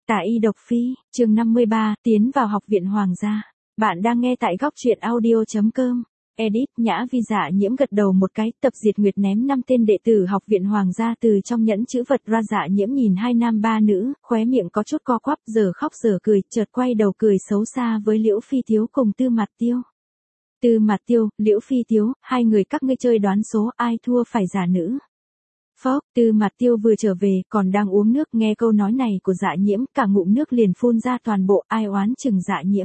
Tả y độc phi, chương 53, tiến vào học viện hoàng gia. Bạn đang nghe tại góc truyện audio.com. Edit, Nhã Vi Dạ Nhiễm gật đầu một cái, Tập Diệt Nguyệt ném 5 tên đệ tử học viện hoàng gia từ trong nhẫn chữ vật ra. Dạ Nhiễm nhìn 2 nam 3 nữ, khóe miệng có chút co quắp, giờ khóc giờ cười, chợt quay đầu cười xấu xa với Liễu Phi Tiếu cùng Tư Mạt Tiêu. Tư Mạt Tiêu, Liễu Phi Tiếu, hai người các ngươi chơi đoán số, ai thua phải giả nữ. Phốc, Tư Mạt Tiêu vừa trở về, còn đang uống nước, nghe câu nói này của Dạ Nhiễm, cả ngụm nước liền phun ra toàn bộ, ai oán chừng Dạ Nhiễm.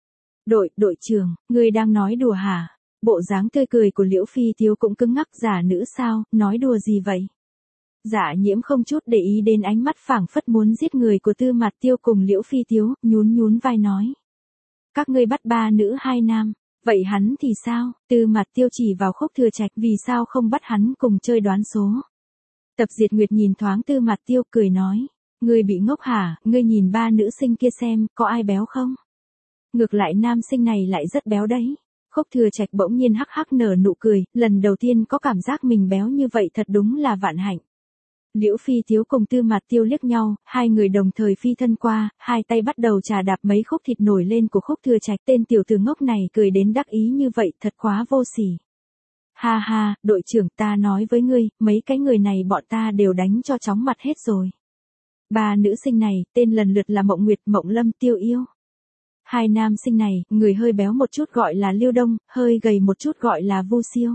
Đội trưởng, ngươi đang nói đùa hả? Bộ dáng tươi cười của Liễu Phi Tiếu cũng cứng ngắc, giả nữ sao, nói đùa gì vậy? Dạ Nhiễm không chút để ý đến ánh mắt phảng phất muốn giết người của Tư Mạt Tiêu cùng Liễu Phi Tiếu, nhún vai nói. Các ngươi bắt 3 nữ 2 nam, vậy hắn thì sao? Tư Mạt Tiêu chỉ vào Khúc Thừa Trạch, vì sao không bắt hắn cùng chơi đoán số? Tập Diệt Nguyệt nhìn thoáng Tư Mạt Tiêu, cười nói, ngươi bị ngốc hả, ngươi nhìn 3 nữ sinh kia xem, có ai béo không? Ngược lại nam sinh này lại rất béo đấy. Khúc Thừa Trạch bỗng nhiên hắc hắc nở nụ cười, lần đầu tiên có cảm giác mình béo như vậy, thật đúng là vạn hạnh. Liễu Phi Tiếu cùng Tư Mạt Tiêu liếc nhau, hai người đồng thời phi thân qua, hai tay bắt đầu chà đạp mấy khúc thịt nổi lên của Khúc Thừa Trạch. Tên tiểu tử ngốc này cười đến đắc ý như vậy, thật quá vô sỉ. Ha ha, đội trưởng, ta nói với ngươi, mấy cái người này bọn ta đều đánh cho chóng mặt hết rồi. 3 nữ sinh này, tên lần lượt là Mộng Nguyệt, Mộng Lâm, Tiêu Yêu. 2 nam sinh này, người hơi béo một chút gọi là Liêu Đông, hơi gầy một chút gọi là Vu Siêu.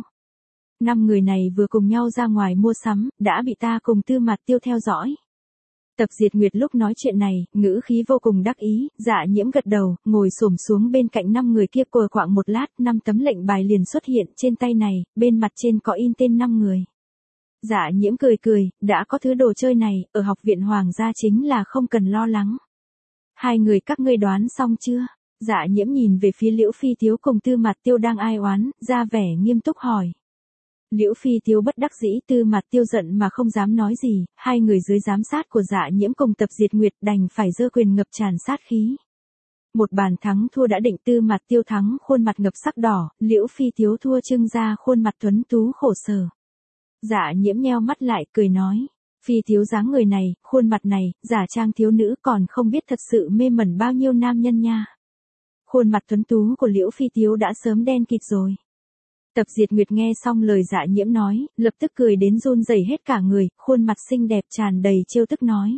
5 người này vừa cùng nhau ra ngoài mua sắm, đã bị ta cùng Tư Mạt Tiêu theo dõi. Tập Diệt Nguyệt lúc nói chuyện này, ngữ khí vô cùng đắc ý, Dạ Nhiễm gật đầu, ngồi xổm xuống bên cạnh 5 người kia, cờ quạng một lát, 5 tấm lệnh bài liền xuất hiện trên tay này, bên mặt trên có in tên 5 người. Dạ Nhiễm cười, đã có thứ đồ chơi này, ở học viện hoàng gia chính là không cần lo lắng. 2 người các ngươi đoán xong chưa? Dạ Nhiễm nhìn về phía Liễu Phi Tiếu cùng Tư Mạt Tiêu đang ai oán, ra vẻ nghiêm túc hỏi. Liễu Phi Tiếu bất đắc dĩ, Tư Mạt Tiêu giận mà không dám nói gì, 2 người dưới giám sát của Dạ Nhiễm cùng Tập Diệt Nguyệt đành phải giơ quyền ngập tràn sát khí. Một bàn thắng thua đã định, Tư Mạt Tiêu thắng khuôn mặt ngập sắc đỏ, Liễu Phi Tiếu thua trưng ra khuôn mặt tuấn tú khổ sở. Dạ Nhiễm nheo mắt lại, cười nói. Phi Tiếu dáng người này, khuôn mặt này, giả trang thiếu nữ còn không biết thật sự mê mẩn bao nhiêu nam nhân nha. Khuôn mặt tuấn tú của Liễu Phi Tiếu đã sớm đen kịt rồi. Tập Diệt Nguyệt nghe xong lời Dạ Nhiễm nói, lập tức cười đến run rẩy hết cả người, khuôn mặt xinh đẹp tràn đầy trêu tức nói.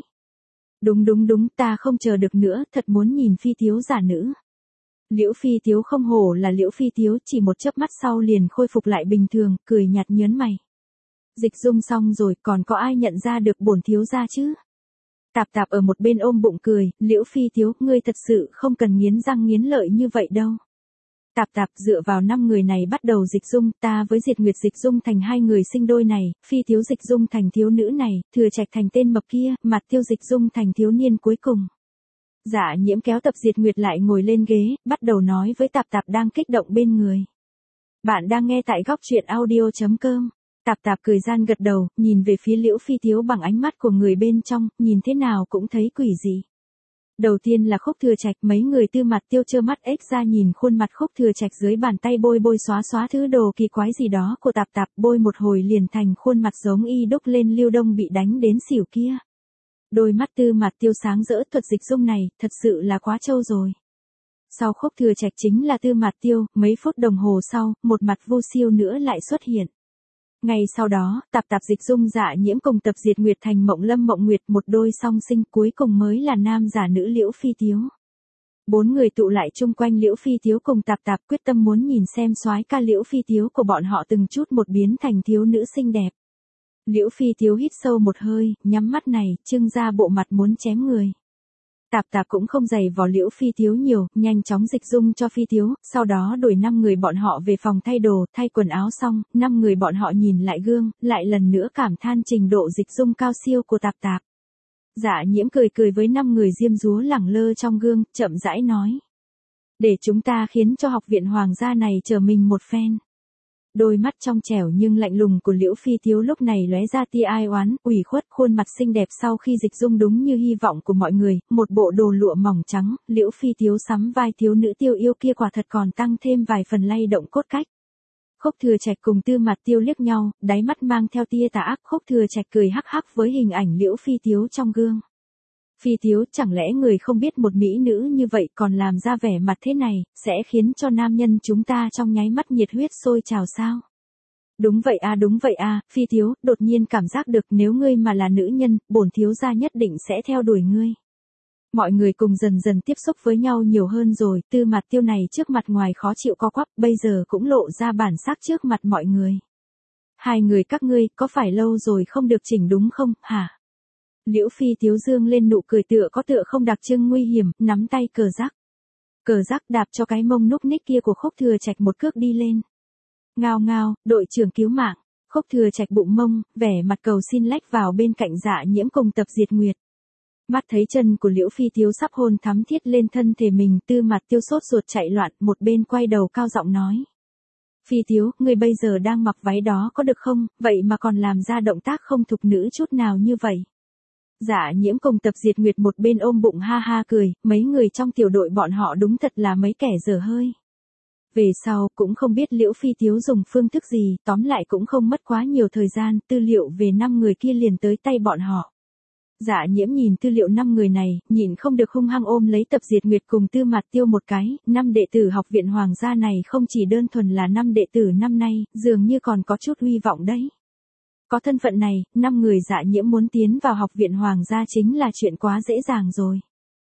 Đúng, ta không chờ được nữa, thật muốn nhìn Phi Tiếu giả nữ. Liễu Phi Tiếu không hổ là Liễu Phi Tiếu, chỉ một chớp mắt sau liền khôi phục lại bình thường, cười nhạt nhớn mày. Dịch dung xong rồi, còn có ai nhận ra được bổn thiếu gia chứ? Tạp ở một bên ôm bụng cười, Liễu Phi Tiếu, ngươi thật sự không cần nghiến răng nghiến lợi như vậy đâu. Tạp dựa vào 5 người này bắt đầu dịch dung, ta với Diệt Nguyệt dịch dung thành 2 người sinh đôi này, Phi Tiếu dịch dung thành thiếu nữ này, Thừa Trạch thành tên mập kia, Mạt Tiêu dịch dung thành thiếu niên cuối cùng. Dạ Nhiễm kéo Tập Diệt Nguyệt lại ngồi lên ghế, bắt đầu nói với Tạp đang kích động bên người. Bạn đang nghe tại góc truyện audio.com. Tạp cười gian gật đầu, nhìn về phía Liễu Phi Tiếu bằng ánh mắt của người bên trong, nhìn thế nào cũng thấy quỷ dị. Đầu tiên là Khúc Thừa Trạch, mấy người Tư Mạt Tiêu trơ mắt ếch ra nhìn khuôn mặt Khúc Thừa Trạch dưới bàn tay bôi xóa thứ đồ kỳ quái gì đó của Tạp, bôi một hồi liền thành khuôn mặt giống y đúc lên Liêu Đông bị đánh đến xỉu kia. Đôi mắt Tư Mạt Tiêu sáng rỡ, thuật dịch dung này, thật sự là quá trâu rồi. Sau Khúc Thừa Trạch chính là Tư Mạt Tiêu, mấy phút đồng hồ sau, một mặt Vu Siêu nữa lại xuất hiện. Ngay sau đó, Tạp dịch dung Dạ Nhiễm cùng Tập Diệt Nguyệt thành Mộng Lâm Mộng Nguyệt, một đôi song sinh, cuối cùng mới là nam giả nữ Liễu Phi Tiếu. 4 người tụ lại chung quanh Liễu Phi Tiếu cùng Tạp, quyết tâm muốn nhìn xem soái ca Liễu Phi Tiếu của bọn họ từng chút một biến thành thiếu nữ xinh đẹp. Liễu Phi Tiếu hít sâu một hơi, nhắm mắt này, trưng ra bộ mặt muốn chém người. Tạp cũng không dày vò Liễu Phi Tiếu nhiều, nhanh chóng dịch dung cho Phi Tiếu, sau đó đuổi 5 người bọn họ về phòng thay đồ, thay quần áo xong, 5 người bọn họ nhìn lại gương, lại lần nữa cảm than trình độ dịch dung cao siêu của Tạp. Dạ Nhiễm cười với 5 người diêm dúa lẳng lơ trong gương, chậm rãi nói. Để chúng ta khiến cho học viện hoàng gia này trở mình một phen. Đôi mắt trong trẻo nhưng lạnh lùng của Liễu Phi Tiếu lúc này lóe ra tia ai oán, ủy khuất, khuôn mặt xinh đẹp sau khi dịch dung đúng như hy vọng của mọi người, một bộ đồ lụa mỏng trắng, Liễu Phi Tiếu sắm vai thiếu nữ Tiêu Yêu kia quả thật còn tăng thêm vài phần lay động cốt cách. Khúc Thừa Trạch cùng Tư Mạt Tiêu liếc nhau, đáy mắt mang theo tia tà ác, Khúc Thừa Trạch cười hắc hắc với hình ảnh Liễu Phi Tiếu trong gương. Phi thiếu, chẳng lẽ người không biết một mỹ nữ như vậy còn làm ra vẻ mặt thế này, sẽ khiến cho nam nhân chúng ta trong nháy mắt nhiệt huyết sôi trào sao? Đúng vậy à, Phi thiếu, đột nhiên cảm giác được nếu ngươi mà là nữ nhân, bổn thiếu gia nhất định sẽ theo đuổi ngươi. Mọi người cùng dần dần tiếp xúc với nhau nhiều hơn rồi, Tư Mạt Tiêu này trước mặt ngoài khó chịu co quắp, bây giờ cũng lộ ra bản sắc trước mặt mọi người. Hai người các ngươi, có phải lâu rồi không được chỉnh đúng không, hả? Liễu Phi Tiếu dương lên nụ cười tựa có tựa không đặc trưng nguy hiểm, nắm tay Cờ Giác. Cờ Giác đạp cho cái mông núc ních kia của Khúc Thừa Trạch một cước đi lên. Ngao ngao, đội trưởng cứu mạng. Khúc Thừa Trạch bụng mông, vẻ mặt cầu xin lách vào bên cạnh Dạ Nhiễm cùng Tập Diệt Nguyệt. Mắt thấy chân của Liễu Phi Tiếu sắp hôn thắm thiết lên thân thể mình, Tư Mạt Tiêu sốt ruột chạy loạn, một bên quay đầu cao giọng nói. Phi Tiếu, người bây giờ đang mặc váy đó có được không, vậy mà còn làm ra động tác không thục nữ chút nào như vậy. Dạ Nhiễm cùng Tập Diệt Nguyệt một bên ôm bụng ha ha cười, mấy người trong tiểu đội bọn họ đúng thật là mấy kẻ dở hơi. Về sau, cũng không biết Liễu Phi Tiếu dùng phương thức gì, tóm lại cũng không mất quá nhiều thời gian, tư liệu về 5 người kia liền tới tay bọn họ. Dạ Nhiễm nhìn tư liệu 5 người này, nhìn không được hung hăng ôm lấy Tập Diệt Nguyệt cùng Tư Mạt Tiêu một cái, 5 đệ tử học viện hoàng gia này không chỉ đơn thuần là 5 đệ tử năm nay, dường như còn có chút uy vọng đấy. Có thân phận này, 5 người Dạ Nhiễm muốn tiến vào học viện hoàng gia chính là chuyện quá dễ dàng rồi.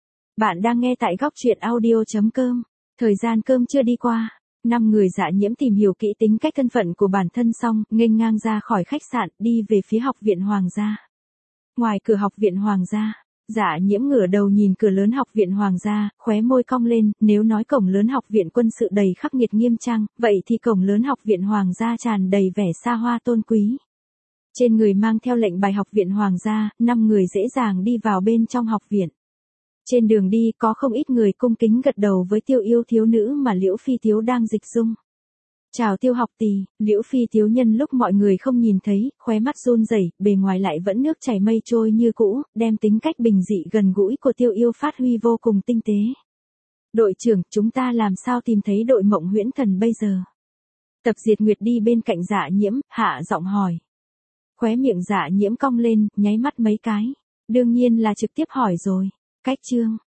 Bạn đang nghe tại góc truyện audio.com, thời gian cơm chưa đi qua. 5 người Dạ Nhiễm tìm hiểu kỹ tính cách thân phận của bản thân xong, nghênh ngang ra khỏi khách sạn, đi về phía học viện hoàng gia. Ngoài cửa học viện hoàng gia, Dạ Nhiễm ngửa đầu nhìn cửa lớn học viện hoàng gia, khóe môi cong lên, nếu nói cổng lớn học viện quân sự đầy khắc nghiệt nghiêm trang, vậy thì cổng lớn học viện hoàng gia tràn đầy vẻ xa hoa tôn quý. Trên người mang theo lệnh bài học viện hoàng gia, 5 người dễ dàng đi vào bên trong học viện. Trên đường đi có không ít người cung kính gật đầu với Tiêu Yêu thiếu nữ mà Liễu Phi Tiếu đang dịch dung. Chào Tiêu học tỷ, Liễu Phi Tiếu nhân lúc mọi người không nhìn thấy, khóe mắt run rẩy, bề ngoài lại vẫn nước chảy mây trôi như cũ, đem tính cách bình dị gần gũi của Tiêu Yêu phát huy vô cùng tinh tế. Đội trưởng, chúng ta làm sao tìm thấy đội Mộng Huyễn Thần bây giờ? Tập Diệt Nguyệt đi bên cạnh Dạ Nhiễm, hạ giọng hỏi. Khóe miệng Dạ Nhiễm cong lên, nháy mắt mấy cái. Đương nhiên là trực tiếp hỏi rồi. Cách chương.